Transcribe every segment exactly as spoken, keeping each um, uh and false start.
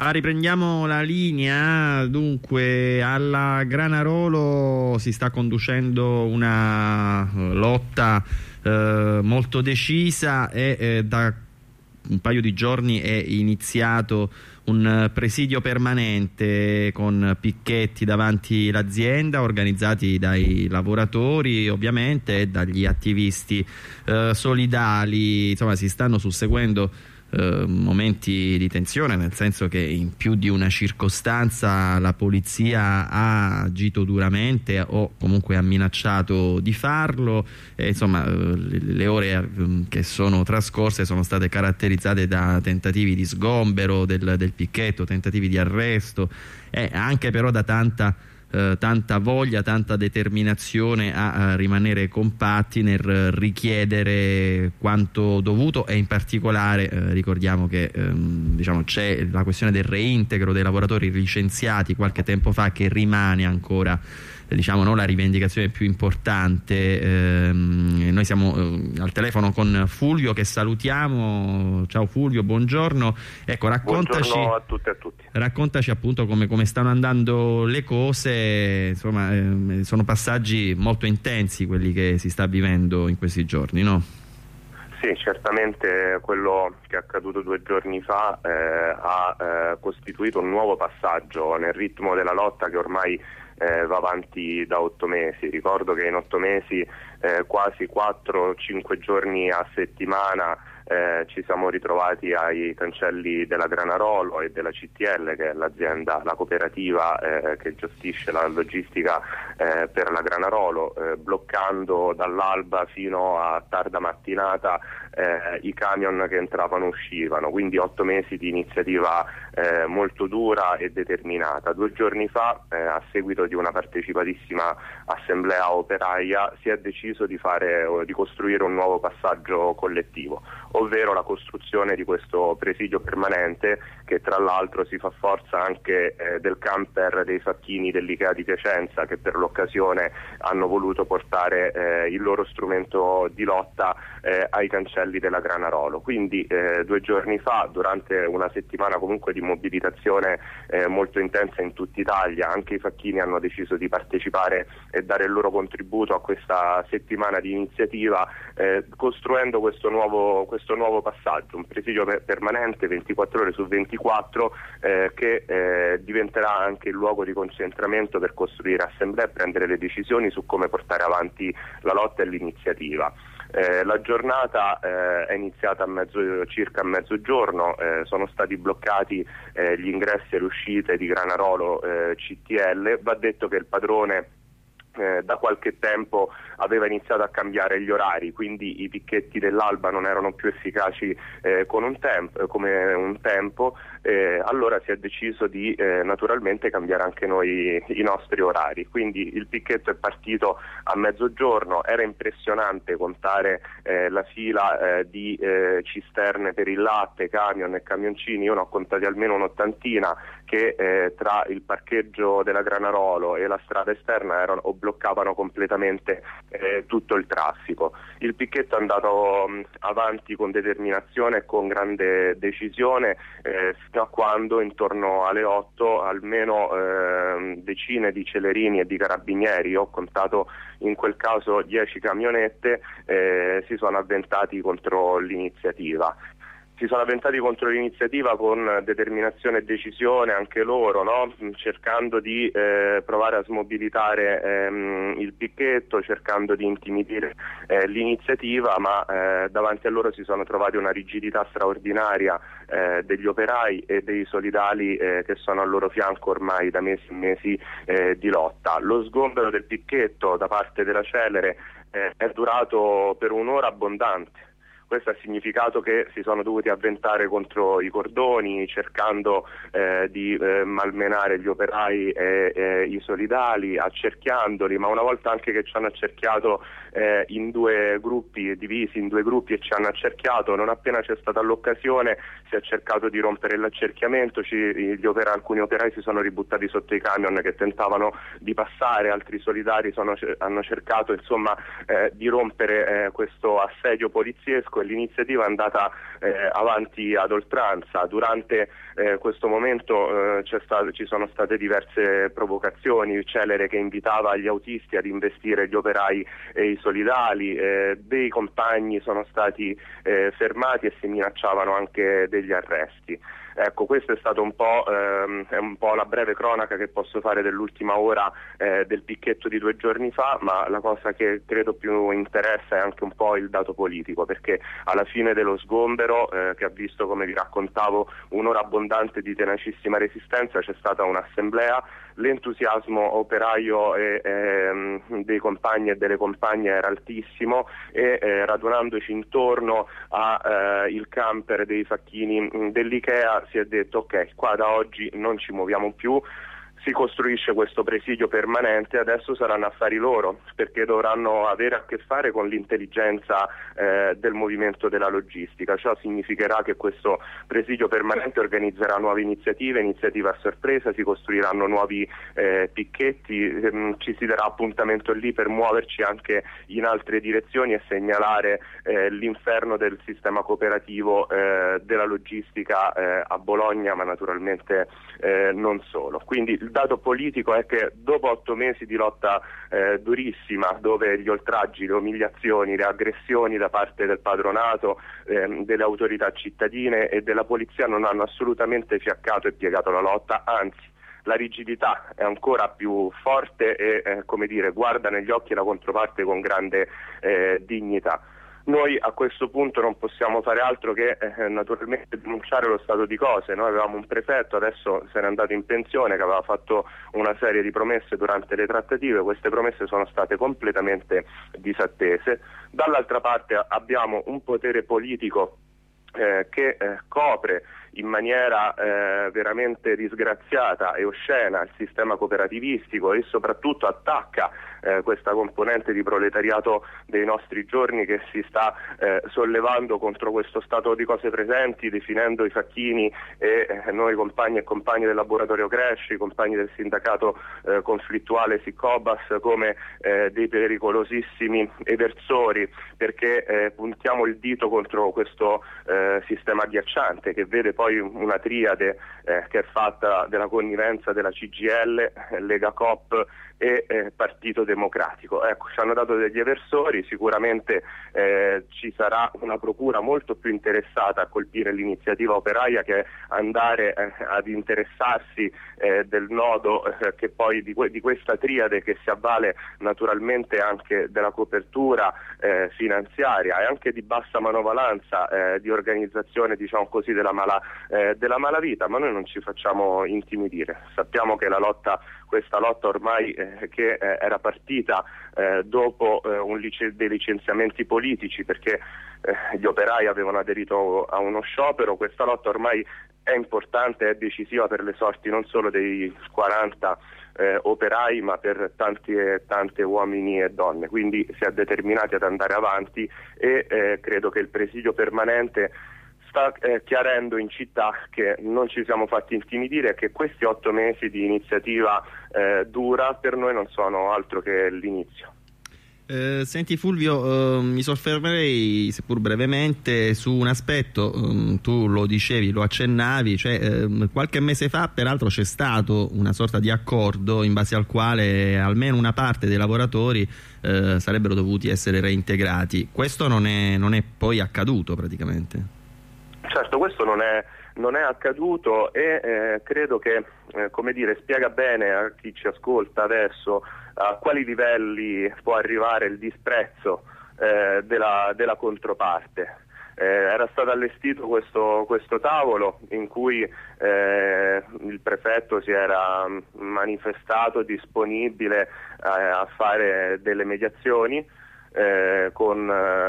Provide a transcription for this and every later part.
Ah, riprendiamo la linea. Dunque, alla Granarolo si sta conducendo una lotta eh, molto decisa e eh, da un paio di giorni è iniziato un presidio permanente con picchetti davanti l'azienda organizzati dai lavoratori ovviamente e dagli attivisti eh, solidali. Insomma, si stanno susseguendo Uh, momenti di tensione, nel senso che in più di una circostanza la polizia ha agito duramente o comunque ha minacciato di farlo e, insomma, uh, le, le ore uh, che sono trascorse sono state caratterizzate da tentativi di sgombero del, del picchetto, tentativi di arresto e anche però da tanta Eh, tanta voglia, tanta determinazione a, a rimanere compatti nel richiedere quanto dovuto e in particolare eh, ricordiamo che ehm, diciamo, c'è la questione del reintegro dei lavoratori licenziati qualche tempo fa che rimane ancora diciamo no, la rivendicazione più importante. ehm, noi siamo eh, al telefono con Fulvio che salutiamo. Ciao Fulvio, buongiorno. Ecco, raccontaci, buongiorno a tutti e a tutti. Raccontaci appunto come, come stanno andando le cose. Insomma, eh, sono passaggi molto intensi quelli che si sta vivendo in questi giorni, no? Sì, certamente quello che è accaduto due giorni fa eh, ha eh, costituito un nuovo passaggio nel ritmo della lotta che ormai eh, va avanti da otto mesi. Ricordo che in otto mesi eh, quasi quattro cinque giorni a settimana eh, ci siamo ritrovati ai cancelli della Granarolo e della C T L, che è l'azienda, la cooperativa eh, che gestisce la logistica eh, per la Granarolo, eh, bloccando dall'alba fino a tarda mattinata eh, i camion che entravano e uscivano, quindi otto mesi di iniziativa eh, molto dura e determinata. Due giorni fa, eh, a seguito di una partecipatissima assemblea operaia, si è deciso di fare, di costruire un nuovo passaggio collettivo, ovvero la costruzione di questo presidio permanente che tra l'altro si fa forza anche eh, del camper dei facchini dell'Ikea di Piacenza, che per l'occasione hanno voluto portare eh, il loro strumento di lotta eh, ai cancelli della Granarolo. Quindi eh, due giorni fa, durante una settimana comunque di mobilitazione eh, molto intensa in tutta Italia, anche i facchini hanno deciso di partecipare e dare il loro contributo a questa settimana di iniziativa, eh, costruendo questo nuovo, questo nuovo passaggio, un presidio per permanente ventiquattro ore su ventiquattro eh, che eh, diventerà anche il luogo di concentramento per costruire assemblee e prendere le decisioni su come portare avanti la lotta e l'iniziativa. Eh, la giornata eh, è iniziata a mezzo, circa a mezzogiorno, eh, sono stati bloccati eh, gli ingressi e le uscite di Granarolo eh, C T L. Va detto che il padrone Eh, da qualche tempo aveva iniziato a cambiare gli orari, quindi i picchetti dell'alba non erano più efficaci eh, con un tempo, come un tempo, eh, allora si è deciso di eh, naturalmente cambiare anche noi i nostri orari, quindi il picchetto è partito a mezzogiorno. Era impressionante contare eh, la fila eh, di eh, cisterne per il latte, camion e camioncini. Io ne ho contati almeno un'ottantina che eh, tra il parcheggio della Granarolo e la strada esterna erano bloccavano completamente eh, tutto il traffico. Il picchetto è andato mh, avanti con determinazione e con grande decisione eh, fino a quando intorno alle otto almeno eh, decine di celerini e di carabinieri, io ho contato in quel caso dieci camionette, eh, si sono avventati contro l'iniziativa. Si sono avventati contro l'iniziativa con determinazione e decisione anche loro, no? Cercando di eh, provare a smobilitare ehm, il picchetto, cercando di intimidire eh, l'iniziativa, ma eh, davanti a loro si sono trovati una rigidità straordinaria eh, degli operai e dei solidali eh, che sono al loro fianco ormai da mesi e mesi eh, di lotta. Lo sgombero del picchetto da parte della Celere eh, è durato per un'ora abbondante. Questo ha significato che si sono dovuti avventare contro i cordoni, cercando eh, di eh, malmenare gli operai e, e i solidali, accerchiandoli, ma una volta anche che ci hanno accerchiato eh, in due gruppi, divisi in due gruppi e ci hanno accerchiato, non appena c'è stata l'occasione si è cercato di rompere l'accerchiamento, ci, gli operai, alcuni operai si sono ributtati sotto i camion che tentavano di passare, altri solidari sono, hanno cercato insomma eh, di rompere eh, questo assedio poliziesco comunque l'iniziativa è andata eh, avanti ad oltranza. Durante eh, questo momento eh, c'è stato, ci sono state diverse provocazioni, Celere che invitava gli autisti ad investire gli operai e i solidali, eh, dei compagni sono stati eh, fermati e si minacciavano anche degli arresti. Ecco, questo è stato un po', ehm, è un po' la breve cronaca che posso fare dell'ultima ora eh, del picchetto di due giorni fa, ma la cosa che credo più interessa è anche un po' il dato politico, perché alla fine dello sgombero, eh, che ha visto, come vi raccontavo, un'ora abbondante di tenacissima resistenza, c'è stata un'assemblea, l'entusiasmo operaio e, ehm, dei compagni e delle compagne era altissimo e eh, radunandoci intorno al eh, camper dei facchini mh, dell'Ikea si è detto ok, qua da oggi non ci muoviamo più, si costruisce questo presidio permanente, adesso saranno affari loro, perché dovranno avere a che fare con l'intelligenza eh, del movimento della logistica. Ciò significherà che questo presidio permanente organizzerà nuove iniziative, iniziative a sorpresa, si costruiranno nuovi eh, picchetti, ehm, ci si darà appuntamento lì per muoverci anche in altre direzioni e segnalare eh, l'inferno del sistema cooperativo eh, della logistica eh, a Bologna, ma naturalmente eh, non solo. Quindi il dato politico è che dopo otto mesi di lotta eh, durissima, dove gli oltraggi, le umiliazioni, le aggressioni da parte del padronato, eh, delle autorità cittadine e della polizia non hanno assolutamente fiaccato e piegato la lotta, anzi la rigidità è ancora più forte e eh, come dire, guarda negli occhi la controparte con grande eh, dignità. Noi a questo punto non possiamo fare altro che eh, naturalmente denunciare lo stato di cose. Noi avevamo un prefetto, adesso se n'è andato in pensione, che aveva fatto una serie di promesse durante le trattative, queste promesse sono state completamente disattese. Dall'altra parte abbiamo un potere politico eh, che eh, copre in maniera eh, veramente disgraziata e oscena il sistema cooperativistico e soprattutto attacca eh, questa componente di proletariato dei nostri giorni che si sta eh, sollevando contro questo stato di cose presenti, definendo i facchini e eh, noi compagni e compagni del laboratorio Cresci, compagni del sindacato eh, conflittuale Sicobas come eh, dei pericolosissimi eversori, perché eh, puntiamo il dito contro questo eh, sistema agghiacciante che vede poi una triade eh, che è fatta della connivenza della C G I L, Lega Coop e eh, Partito Democratico. Ecco, ci hanno dato degli eversori, sicuramente eh, ci sarà una procura molto più interessata a colpire l'iniziativa operaia che andare eh, ad interessarsi eh, del nodo eh, che poi di, que- di questa triade che si avvale naturalmente anche della copertura eh, finanziaria e anche di bassa manovalanza eh, di organizzazione, diciamo così, della mala eh, della malavita, ma noi non ci facciamo intimidire. Sappiamo che la lotta, questa lotta ormai eh, che eh, era partita eh, dopo eh, un lice- dei licenziamenti politici, perché eh, gli operai avevano aderito a uno sciopero, questa lotta ormai è importante, è decisiva per le sorti non solo dei quaranta eh, operai, ma per tanti e tante uomini e donne. Quindi si è determinati ad andare avanti e eh, credo che il presidio permanente sta eh, chiarendo in città che non ci siamo fatti intimidire e che questi otto mesi di iniziativa eh, dura per noi non sono altro che l'inizio. Eh, senti Fulvio, eh, mi soffermerei seppur brevemente su un aspetto, eh, tu lo dicevi, lo accennavi, cioè eh, qualche mese fa peraltro c'è stato una sorta di accordo in base al quale almeno una parte dei lavoratori eh, sarebbero dovuti essere reintegrati. Questo non è, non è poi accaduto praticamente. Certo, questo non è, non è accaduto e eh, credo che, eh, come dire, spiega bene a chi ci ascolta adesso a quali livelli può arrivare il disprezzo eh, della, della controparte. Eh, era stato allestito questo, questo tavolo in cui eh, il prefetto si era manifestato disponibile eh, a fare delle mediazioni eh, con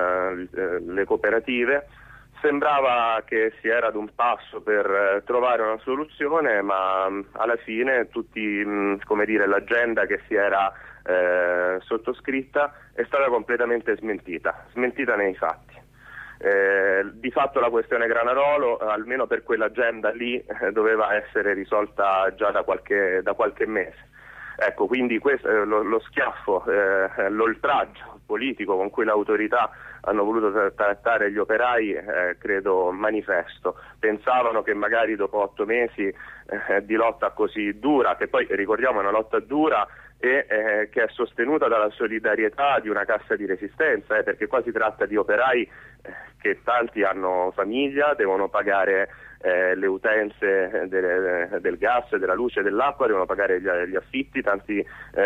eh, le cooperative. Sembrava che si era ad un passo per eh, trovare una soluzione, ma mh, alla fine tutti, mh, come dire, l'agenda che si era eh, sottoscritta è stata completamente smentita, smentita nei fatti. Eh, di fatto la questione Granarolo, almeno per quell'agenda lì, eh, doveva essere risolta già da qualche, da qualche mese. Ecco, quindi questo, eh, lo, lo schiaffo, eh, l'oltraggio politico con cui l'autorità hanno voluto trattare gli operai eh, credo manifesto. Pensavano che magari dopo otto mesi eh, di lotta così dura, che poi ricordiamo è una lotta dura e eh, che è sostenuta dalla solidarietà di una cassa di resistenza, eh, perché qua si tratta di operai eh, che tanti hanno famiglia, devono pagare eh, le utenze del, del gas, della luce, dell'acqua, devono pagare gli, gli affitti, tanti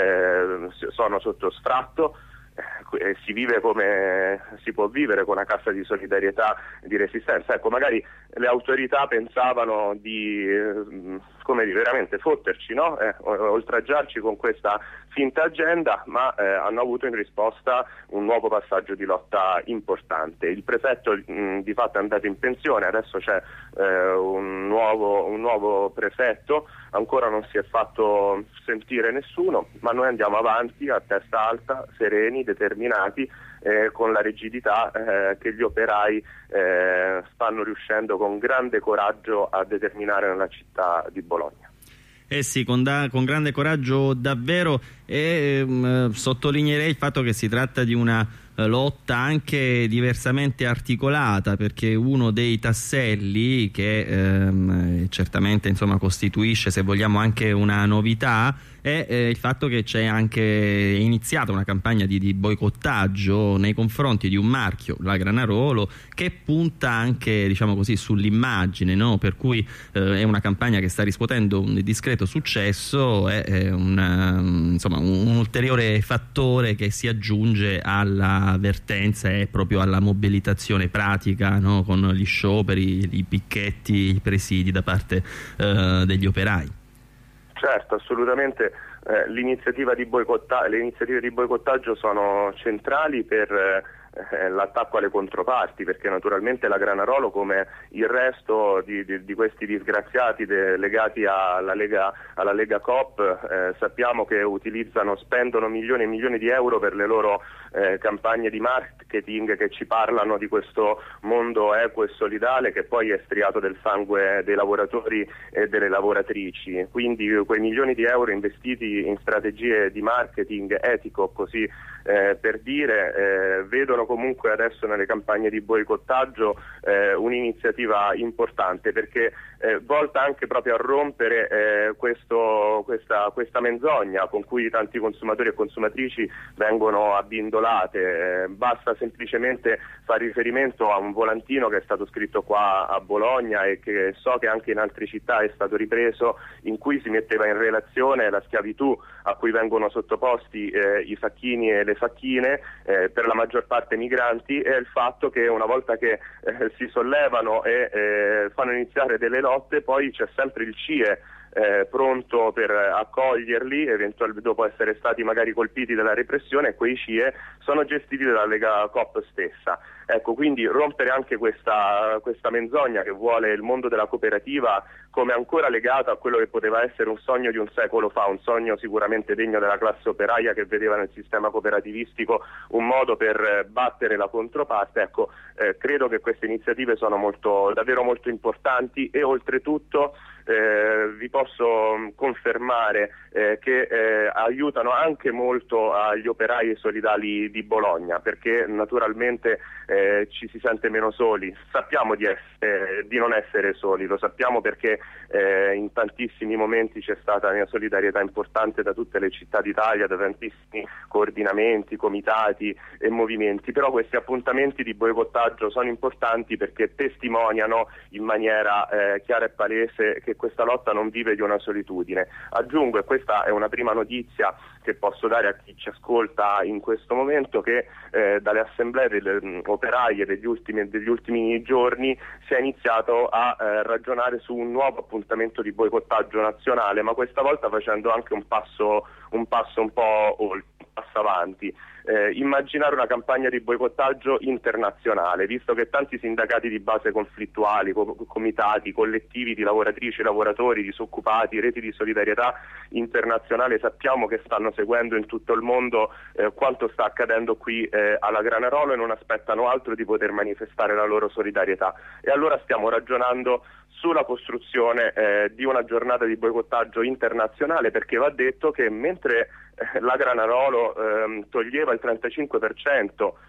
eh, sono sotto sfratto. Eh, si vive come si può vivere con una cassa di solidarietà di resistenza. Ecco, magari le autorità pensavano di eh, come dire, veramente fotterci, no? eh, oltraggiarci con questa finta agenda, ma eh, hanno avuto in risposta un nuovo passaggio di lotta importante. Il prefetto mh, di fatto è andato in pensione, adesso c'è eh, un, nuovo, un nuovo prefetto, ancora non si è fatto sentire nessuno, ma noi andiamo avanti a testa alta, sereni, determinati, eh, con la rigidità eh, che gli operai eh, stanno riuscendo con grande coraggio a determinare nella città di Bologna. Eh sì, con, da, con grande coraggio davvero, e ehm, sottolineerei il fatto che si tratta di una eh, lotta anche diversamente articolata, perché uno dei tasselli che ehm, certamente insomma costituisce, se vogliamo, anche una novità è eh, il fatto che c'è anche iniziata una campagna di, di boicottaggio nei confronti di un marchio, la Granarolo, che punta anche, diciamo così, sull'immagine, no? Per cui eh, è una campagna che sta riscuotendo un discreto successo, è, è una, insomma, un, un ulteriore fattore che si aggiunge alla vertenza e proprio alla mobilitazione pratica, no? Con gli scioperi, i picchetti, i presidi da parte eh, degli operai. Certo, assolutamente. Eh, l'iniziativa di boicotta- le iniziative di boicottaggio sono centrali per eh, l'attacco alle controparti, perché naturalmente la Granarolo, come il resto di, di, di questi disgraziati de- legati alla Lega, alla Lega Coop, eh, sappiamo che utilizzano, spendono milioni e milioni di euro per le loro eh, campagne di marketing che ci parlano di questo mondo equo e solidale che poi è striato del sangue dei lavoratori e delle lavoratrici. Quindi quei milioni di euro investiti in strategie di marketing etico, così eh, per dire, eh, vedono comunque adesso nelle campagne di boicottaggio eh, un'iniziativa importante, perché eh, volta anche proprio a rompere eh, questo, questa, questa menzogna con cui tanti consumatori e consumatrici vengono abbindolate. Eh, basta semplicemente fare riferimento a un volantino che è stato scritto qua a Bologna e che so che anche in altre città è stato ripreso, in cui si metteva in relazione la schiavitù a cui vengono sottoposti eh, i facchini e le facchine, eh, per la maggior parte migranti, e il fatto che una volta che eh, si sollevano e eh, fanno iniziare delle lotte, poi c'è sempre il C I E Eh, pronto per accoglierli eventualmente dopo essere stati magari colpiti dalla repressione, e quei C I E sono gestiti dalla Lega Coop stessa. Ecco, quindi rompere anche questa, questa menzogna che vuole il mondo della cooperativa come ancora legato a quello che poteva essere un sogno di un secolo fa, un sogno sicuramente degno della classe operaia che vedeva nel sistema cooperativistico un modo per battere la controparte. Ecco, eh, credo che queste iniziative sono molto, davvero molto importanti, e oltretutto Eh, vi posso confermare eh, che eh, aiutano anche molto agli operai solidali di Bologna, perché naturalmente eh, ci si sente meno soli. Sappiamo di, essere, di non essere soli, lo sappiamo perché eh, in tantissimi momenti c'è stata una solidarietà importante da tutte le città d'Italia, da tantissimi coordinamenti, comitati e movimenti, però questi appuntamenti di boicottaggio sono importanti perché testimoniano in maniera eh, chiara e palese che questa lotta non vive di una solitudine. Aggiungo, e questa è una prima notizia che posso dare a chi ci ascolta in questo momento, che eh, dalle assemblee delle mh, operaie degli ultimi, degli ultimi giorni si è iniziato a eh, ragionare su un nuovo appuntamento di boicottaggio nazionale, ma questa volta facendo anche un passo un, passo un po' oltre, un passo avanti. Eh, immaginare una campagna di boicottaggio internazionale, visto che tanti sindacati di base conflittuali, co- comitati, collettivi di lavoratrici, lavoratori, disoccupati, reti di solidarietà internazionale sappiamo che stanno seguendo in tutto il mondo eh, quanto sta accadendo qui eh, alla Granarolo, e non aspettano altro di poter manifestare la loro solidarietà. E allora stiamo ragionando sulla costruzione eh, di una giornata di boicottaggio internazionale, perché va detto che mentre eh, la Granarolo eh, toglieva il trentacinque per cento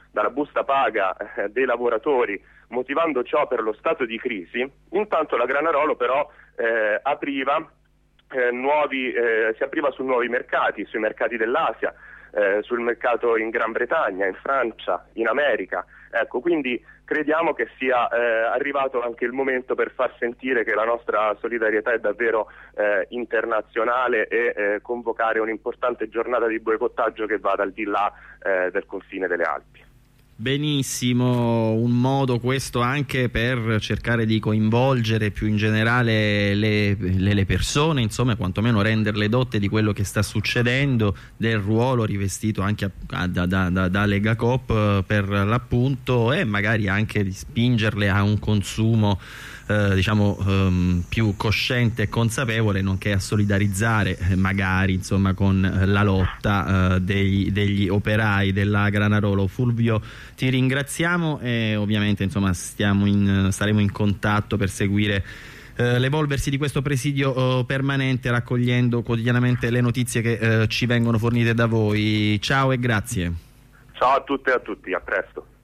dalla busta paga eh, dei lavoratori, motivando ciò per lo stato di crisi. Intanto la Granarolo però eh, apriva eh, nuovi, eh, si apriva su nuovi mercati, sui mercati dell'Asia, eh, sul mercato in Gran Bretagna, in Francia, in America. Ecco, quindi crediamo che sia eh, arrivato anche il momento per far sentire che la nostra solidarietà è davvero eh, internazionale e eh, convocare un'importante giornata di boicottaggio che vada al di là eh, del confine delle Alpi. Benissimo, un modo questo anche per cercare di coinvolgere più in generale le, le, le persone, insomma, quantomeno renderle dotte di quello che sta succedendo, del ruolo rivestito anche a, a, da, da, da Legacoop per l'appunto, e magari anche di spingerle a un consumo Eh, diciamo um, più cosciente e consapevole, nonché a solidarizzare eh, magari insomma con eh, la lotta eh, degli, degli operai della Granarolo. Fulvio, ti ringraziamo e ovviamente insomma stiamo in, staremo in contatto per seguire eh, l'evolversi di questo presidio eh, permanente, raccogliendo quotidianamente le notizie che eh, ci vengono fornite da voi. Ciao e grazie. Ciao a tutte e a tutti, a presto.